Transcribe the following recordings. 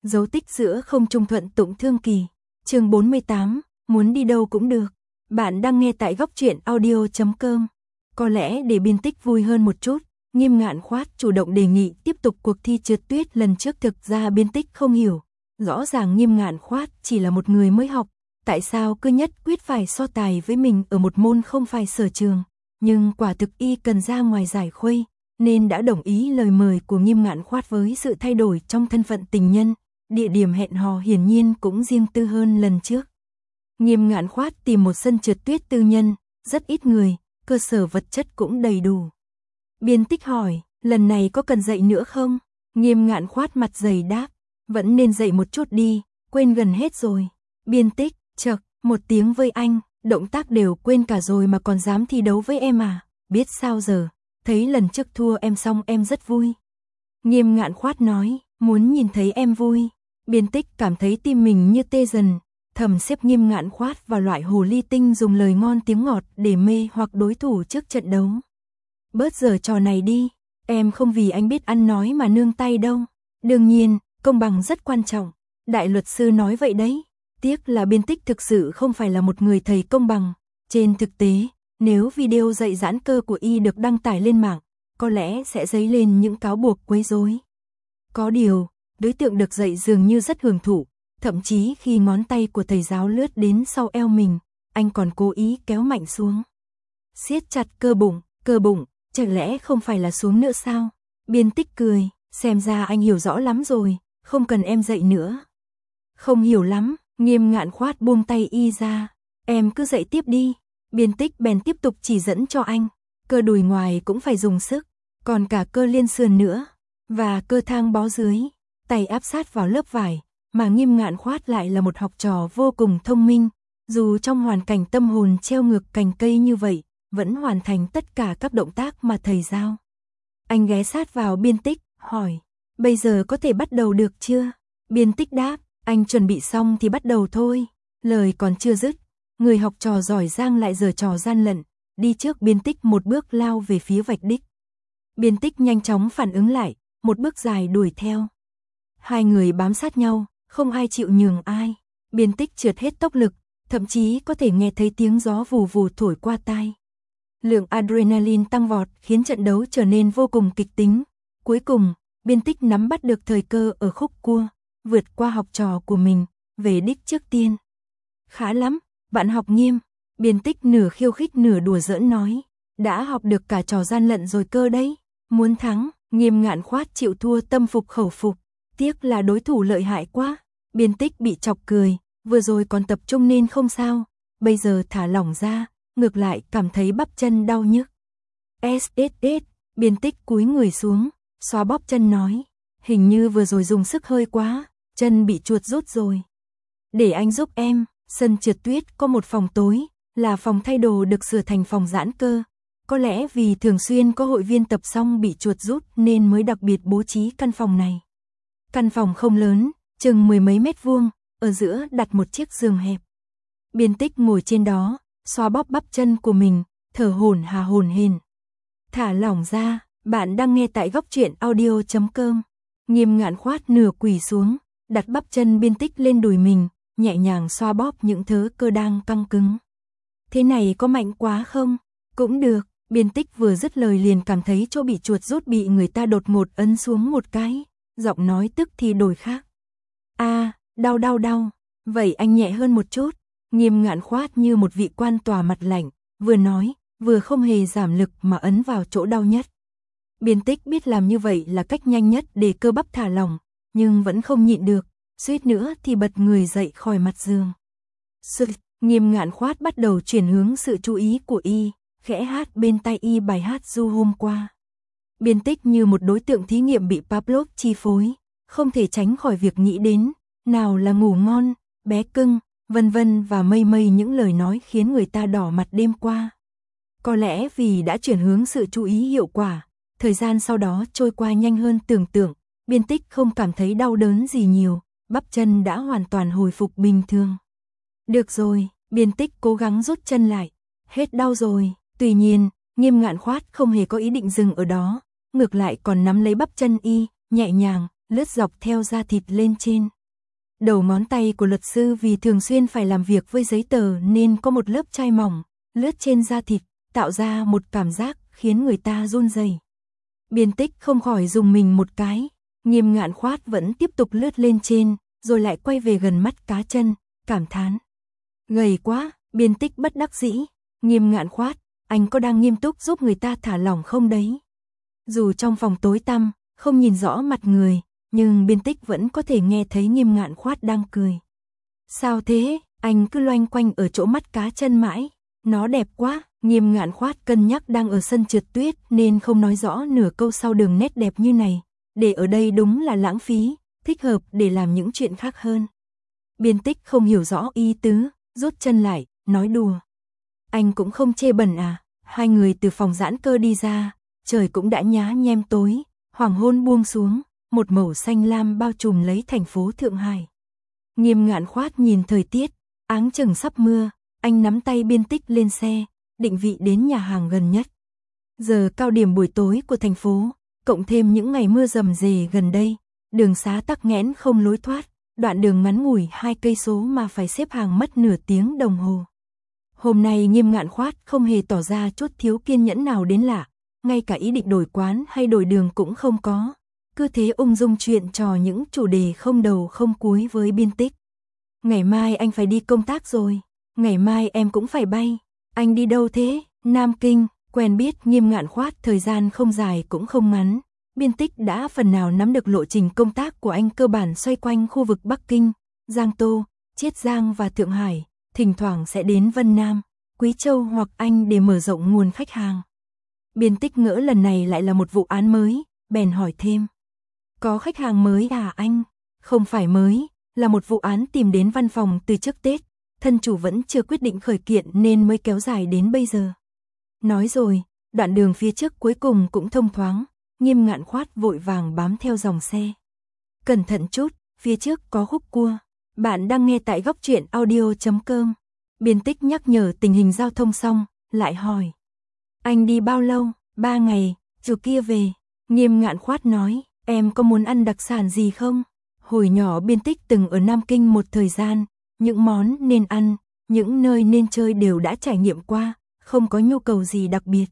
Dấu tích giữa không trung thuận tụng thương kỳ. Chương 48, muốn đi đâu cũng được. Bạn đang nghe tại góc truyện audio.com. Có lẽ để biên tích vui hơn một chút, Nghiêm Ngạn Khoát chủ động đề nghị tiếp tục cuộc thi trượt tuyết lần trước. Thực ra biên tích không hiểu, rõ ràng Nghiêm Ngạn Khoát chỉ là một người mới học, tại sao cứ nhất quyết phải so tài với mình ở một môn không phải sở trường. Nhưng quả thực y cần ra ngoài giải khuây, nên đã đồng ý lời mời của Nghiêm Ngạn Khoát. Với sự thay đổi trong thân phận tình nhân, địa điểm hẹn hò hiển nhiên cũng riêng tư hơn lần trước. Nghiêm Ngạn Khoát tìm một sân trượt tuyết tư nhân, rất ít người, cơ sở vật chất cũng đầy đủ. Biên tích hỏi, lần này có cần dạy nữa không? Nghiêm Ngạn Khoát mặt dày đáp, vẫn nên dạy một chút đi, quên gần hết rồi. Biên tích, chậc, một tiếng với anh, động tác đều quên cả rồi mà còn dám thi đấu với em à? Biết sao giờ, thấy lần trước thua em xong em rất vui. Nghiêm Ngạn Khoát nói, muốn nhìn thấy em vui. Biên tích cảm thấy tim mình như tê dần, thầm xếp Nghiêm Ngạn Khoát vào loại hồ ly tinh dùng lời ngon tiếng ngọt để mê hoặc đối thủ trước trận đấu. Bớt giờ trò này đi, em không vì anh biết ăn nói mà nương tay đâu. Đương nhiên, công bằng rất quan trọng, đại luật sư nói vậy đấy. Tiếc là biên tích thực sự không phải là một người thầy công bằng. Trên thực tế, nếu video dạy giãn cơ của y được đăng tải lên mạng, có lẽ sẽ dấy lên những cáo buộc quấy rối. Có điều, đối tượng được dạy dường như rất hưởng thụ, thậm chí khi ngón tay của thầy giáo lướt đến sau eo mình, anh còn cố ý kéo mạnh xuống. Siết chặt cơ bụng, chẳng lẽ không phải là xuống nữa sao? Biên tích cười, xem ra anh hiểu rõ lắm rồi, không cần em dạy nữa. Không hiểu lắm, Nghiêm Ngạn Khoát buông tay y ra, em cứ dạy tiếp đi. Biên tích bèn tiếp tục chỉ dẫn cho anh, cơ đùi ngoài cũng phải dùng sức, còn cả cơ liên sườn nữa, và cơ thang bó dưới, tay áp sát vào lớp vải, mà Nghiêm Ngạn Khoát lại là một học trò vô cùng thông minh, dù trong hoàn cảnh tâm hồn treo ngược cành cây như vậy, vẫn hoàn thành tất cả các động tác mà thầy giao. Anh ghé sát vào biên tích, hỏi, bây giờ có thể bắt đầu được chưa? Biên tích đáp, anh chuẩn bị xong thì bắt đầu thôi. Lời còn chưa dứt, người học trò giỏi giang lại giở trò gian lận, đi trước biên tích một bước lao về phía vạch đích. Biên tích nhanh chóng phản ứng lại, một bước dài đuổi theo. Hai người bám sát nhau, không ai chịu nhường ai. Biên tích trượt hết tốc lực, thậm chí có thể nghe thấy tiếng gió vù vù thổi qua tai. Lượng adrenaline tăng vọt khiến trận đấu trở nên vô cùng kịch tính. Cuối cùng, biên tích nắm bắt được thời cơ ở khúc cua, vượt qua học trò của mình, về đích trước tiên. Khá lắm, bạn học Nghiêm. Biên tích nửa khiêu khích nửa đùa giỡn nói, đã học được cả trò gian lận rồi cơ đấy. Muốn thắng, Nghiêm Ngạn Khoát chịu thua tâm phục khẩu phục, tiếc là đối thủ lợi hại quá. Biên tích bị chọc cười, vừa rồi còn tập trung nên không sao, bây giờ thả lỏng ra, ngược lại cảm thấy bắp chân đau nhức. SSS, biên tích cúi người xuống, xoa bóp chân nói, hình như vừa rồi dùng sức hơi quá, chân bị chuột rút rồi. Để anh giúp em. Sân trượt tuyết có một phòng tối, là phòng thay đồ được sửa thành phòng giãn cơ. Có lẽ vì thường xuyên có hội viên tập xong bị chuột rút nên mới đặc biệt bố trí căn phòng này. Căn phòng không lớn, chừng 10 mấy mét vuông, ở giữa đặt một chiếc giường hẹp. Biên tích ngồi trên đó, xoa bóp bắp chân của mình, thở hổn hển. Thả lỏng ra, bạn đang nghe tại góc truyện audio.com. Nghiêm Ngạn Khoát nửa quỳ xuống, đặt bắp chân biên tích lên đùi mình, nhẹ nhàng xoa bóp những thớ cơ đang căng cứng. Thế này có mạnh quá không? Cũng được. Biên tích vừa dứt lời liền cảm thấy chỗ bị chuột rút bị người ta đột ngột ấn xuống một cái, giọng nói tức thì đổi khác. Đau. Vậy anh nhẹ hơn một chút. Nghiêm Ngạn Khoát như một vị quan tòa mặt lạnh, vừa nói, vừa không hề giảm lực mà ấn vào chỗ đau nhất. Biên tích biết làm như vậy là cách nhanh nhất để cơ bắp thả lỏng, nhưng vẫn không nhịn được, suýt nữa thì bật người dậy khỏi mặt giường. Nghiêm Ngạn Khoát bắt đầu chuyển hướng sự chú ý của y, khẽ hát bên tai y bài hát du hôm qua. Biên tích như một đối tượng thí nghiệm bị Pavlov chi phối, không thể tránh khỏi việc nghĩ đến, nào là ngủ ngon, bé cưng, vân vân và mây những lời nói khiến người ta đỏ mặt đêm qua. Có lẽ vì đã chuyển hướng sự chú ý hiệu quả, thời gian sau đó trôi qua nhanh hơn tưởng tượng, biên tích không cảm thấy đau đớn gì nhiều, bắp chân đã hoàn toàn hồi phục bình thường. Được rồi, biên tích cố gắng rút chân lại, hết đau rồi. Tuy nhiên, Nghiêm Ngạn Khoát không hề có ý định dừng ở đó, ngược lại còn nắm lấy bắp chân y, nhẹ nhàng, lướt dọc theo da thịt lên trên. Đầu ngón tay của luật sư vì thường xuyên phải làm việc với giấy tờ nên có một lớp chai mỏng, lướt trên da thịt, tạo ra một cảm giác khiến người ta run rẩy. Biên Tích không khỏi rùng mình một cái, Nghiêm Ngạn Khoát vẫn tiếp tục lướt lên trên, rồi lại quay về gần mắt cá chân, cảm thán. Gầy quá, Biên Tích bất đắc dĩ, Nghiêm Ngạn Khoát, anh có đang nghiêm túc giúp người ta thả lỏng không đấy? Dù trong phòng tối tăm, không nhìn rõ mặt người, nhưng Biên Tích vẫn có thể nghe thấy Nghiêm Ngạn Khoát đang cười. Sao thế, anh cứ loanh quanh ở chỗ mắt cá chân mãi, nó đẹp quá. Nghiêm Ngạn Khoát cân nhắc đang ở sân trượt tuyết nên không nói rõ nửa câu sau đường nét đẹp như này, để ở đây đúng là lãng phí, thích hợp để làm những chuyện khác hơn. Biên Tích không hiểu rõ ý tứ, rút chân lại, nói đùa. Anh cũng không chê bẩn à? Hai người từ phòng giãn cơ đi ra, trời cũng đã nhá nhem tối, hoàng hôn buông xuống, một màu xanh lam bao trùm lấy thành phố Thượng Hải. Nghiêm Ngạn Khoát nhìn thời tiết, áng chừng sắp mưa, anh nắm tay Biên Tích lên xe, định vị đến nhà hàng gần nhất. Giờ cao điểm buổi tối của thành phố, cộng thêm những ngày mưa rầm rề gần đây, đường xá tắc nghẽn không lối thoát, đoạn đường ngắn ngủi 2 cây số mà phải xếp hàng mất nửa tiếng đồng hồ. Hôm nay Nghiêm Ngạn Khoát không hề tỏ ra chút thiếu kiên nhẫn nào đến lạ, ngay cả ý định đổi quán hay đổi đường cũng không có, cứ thế ung dung chuyện trò những chủ đề không đầu không cuối với Biên Tích. Ngày mai anh phải đi công tác rồi, ngày mai em cũng phải bay. Anh đi đâu thế? Nam Kinh. Quen biết Nghiêm Ngạn Khoát thời gian không dài cũng không ngắn, Biên Tích đã phần nào nắm được lộ trình công tác của anh cơ bản xoay quanh khu vực Bắc Kinh, Giang Tô, Chiết Giang và Thượng Hải, thỉnh thoảng sẽ đến Vân Nam, Quý Châu hoặc Anh để mở rộng nguồn khách hàng. Biên Tích ngỡ lần này lại là một vụ án mới, bèn hỏi thêm. Có khách hàng mới à anh? Không phải mới, là một vụ án tìm đến văn phòng từ trước Tết, thân chủ vẫn chưa quyết định khởi kiện nên mới kéo dài đến bây giờ. Nói rồi, đoạn đường phía trước cuối cùng cũng thông thoáng, Nghiêm Ngạn Khoát vội vàng bám theo dòng xe. Cẩn thận chút, phía trước có khúc cua. Bạn đang nghe tại Góc Truyện Audio.com. Biên Tích nhắc nhở tình hình giao thông xong, lại hỏi. Anh đi bao lâu? 3 ngày, chiều kia về. Nghiêm Ngạn Khoát nói, em có muốn ăn đặc sản gì không? Hồi nhỏ Biên Tích từng ở Nam Kinh một thời gian, những món nên ăn, những nơi nên chơi đều đã trải nghiệm qua, không có nhu cầu gì đặc biệt.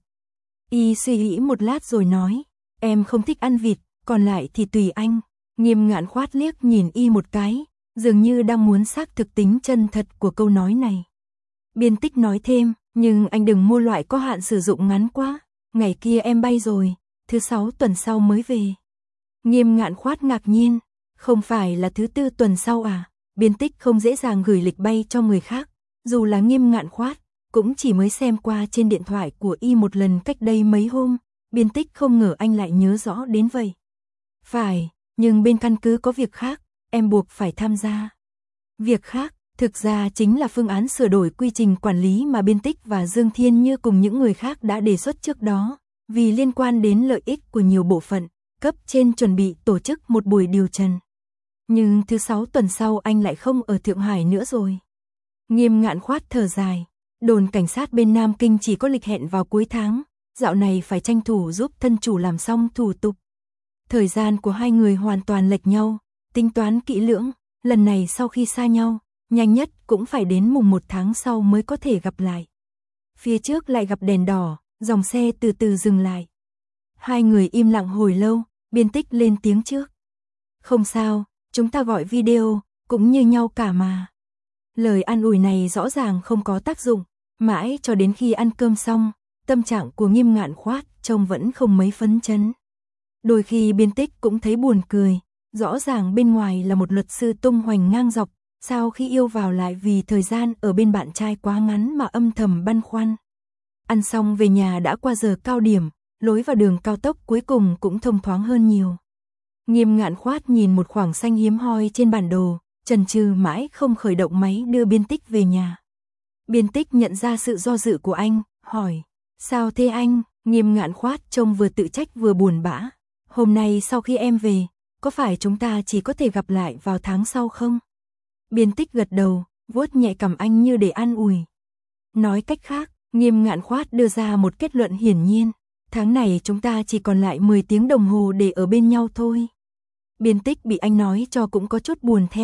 Y suy nghĩ một lát rồi nói, em không thích ăn vịt, còn lại thì tùy anh. Nghiêm Ngạn Khoát liếc nhìn Y một cái, dường như đang muốn xác thực tính chân thật của câu nói này. Biên Tích nói thêm, nhưng anh đừng mua loại có hạn sử dụng ngắn quá, ngày kia em bay rồi, thứ 6 tuần sau mới về. Nghiêm Ngạn Khoát ngạc nhiên, không phải là thứ 4 tuần sau à? Biên Tích không dễ dàng gửi lịch bay cho người khác, dù là Nghiêm Ngạn Khoát, cũng chỉ mới xem qua trên điện thoại của Y một lần cách đây mấy hôm, Biên Tích không ngờ anh lại nhớ rõ đến vậy. Phải, nhưng bên căn cứ có việc khác, em buộc phải tham gia. Việc khác, thực ra chính là phương án sửa đổi quy trình quản lý mà Biên Tích và Dương Thiên Như cùng những người khác đã đề xuất trước đó, vì liên quan đến lợi ích của nhiều bộ phận, cấp trên chuẩn bị tổ chức một buổi điều trần. Nhưng thứ 6 tuần sau anh lại không ở Thượng Hải nữa rồi. Nghiêm Ngạn Khoát thở dài, đồn cảnh sát bên Nam Kinh chỉ có lịch hẹn vào cuối tháng, dạo này phải tranh thủ giúp thân chủ làm xong thủ tục. Thời gian của hai người hoàn toàn lệch nhau, tính toán kỹ lưỡng, lần này sau khi xa nhau, nhanh nhất cũng phải đến mùng 1 tháng sau mới có thể gặp lại. Phía trước lại gặp đèn đỏ, dòng xe từ từ dừng lại. Hai người im lặng hồi lâu, Biên Tích lên tiếng trước. Không sao, chúng ta gọi video, cũng như nhau cả mà. Lời an ủi này rõ ràng không có tác dụng, mãi cho đến khi ăn cơm xong, tâm trạng của Nghiêm Ngạn Khoát trông vẫn không mấy phấn chấn. Đôi khi Biên Tích cũng thấy buồn cười, rõ ràng bên ngoài là một luật sư tung hoành ngang dọc, sao khi yêu vào lại vì thời gian ở bên bạn trai quá ngắn mà âm thầm băn khoăn. Ăn xong về nhà đã qua giờ cao điểm, lối vào đường cao tốc cuối cùng cũng thông thoáng hơn nhiều. Nghiêm Ngạn Khoát nhìn một khoảng xanh hiếm hoi trên bản đồ, chần chừ mãi không khởi động máy đưa Biên Tích về nhà. Biên Tích nhận ra sự do dự của anh, hỏi, sao thế anh? Nghiêm Ngạn Khoát trông vừa tự trách vừa buồn bã. Hôm nay sau khi em về, có phải chúng ta chỉ có thể gặp lại vào tháng sau không? Biên Tích gật đầu, vuốt nhẹ cằm anh như để an ủi. Nói cách khác, Nghiêm Ngạn Khoát đưa ra một kết luận hiển nhiên, tháng này chúng ta chỉ còn lại 10 tiếng đồng hồ để ở bên nhau thôi. Biên Tích bị anh nói cho cũng có chút buồn theo,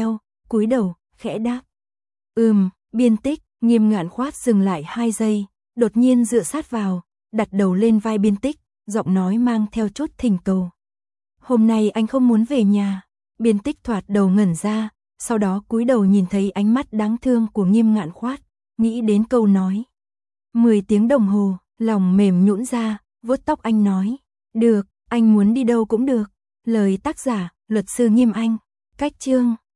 cúi đầu, khẽ đáp. Biên Tích. Nghiêm Ngạn Khoát dừng lại 2 giây, đột nhiên dựa sát vào, đặt đầu lên vai Biên Tích, giọng nói mang theo chút thỉnh cầu. Hôm nay anh không muốn về nhà. Biên Tích thoạt đầu ngẩn ra, sau đó cúi đầu nhìn thấy ánh mắt đáng thương của Nghiêm Ngạn Khoát, nghĩ đến câu nói. 10 tiếng đồng hồ, lòng mềm nhũn ra, vuốt tóc anh nói. Được, anh muốn đi đâu cũng được. Lời tác giả, luật sư Nghiêm Anh. Cách chương